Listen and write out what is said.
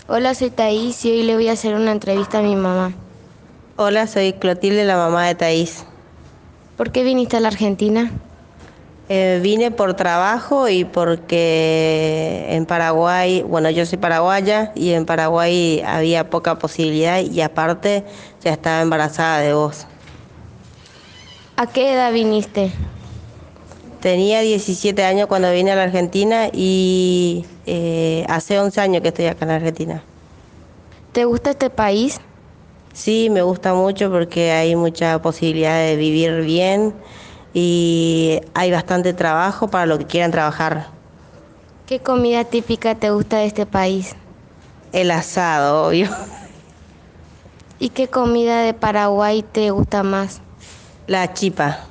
Hola, soy Thaís y hoy le voy a hacer una entrevista a mi mamá. Hola, soy Clotilde, la mamá de Thaís. ¿Por qué viniste a la Argentina? Vine por trabajo y porque en Paraguay, bueno, yo soy paraguaya y en Paraguay había poca posibilidad y aparte ya estaba embarazada de vos. ¿A qué edad viniste? Tenía 17 años cuando vine a la Argentina y hace 11 años que estoy acá en la Argentina. ¿Te gusta este país? Sí, me gusta mucho porque hay mucha posibilidad de vivir bien y hay bastante trabajo para lo que quieran trabajar. ¿Qué comida típica te gusta de este país? El asado, obvio. ¿Y qué comida de Paraguay te gusta más? La chipa.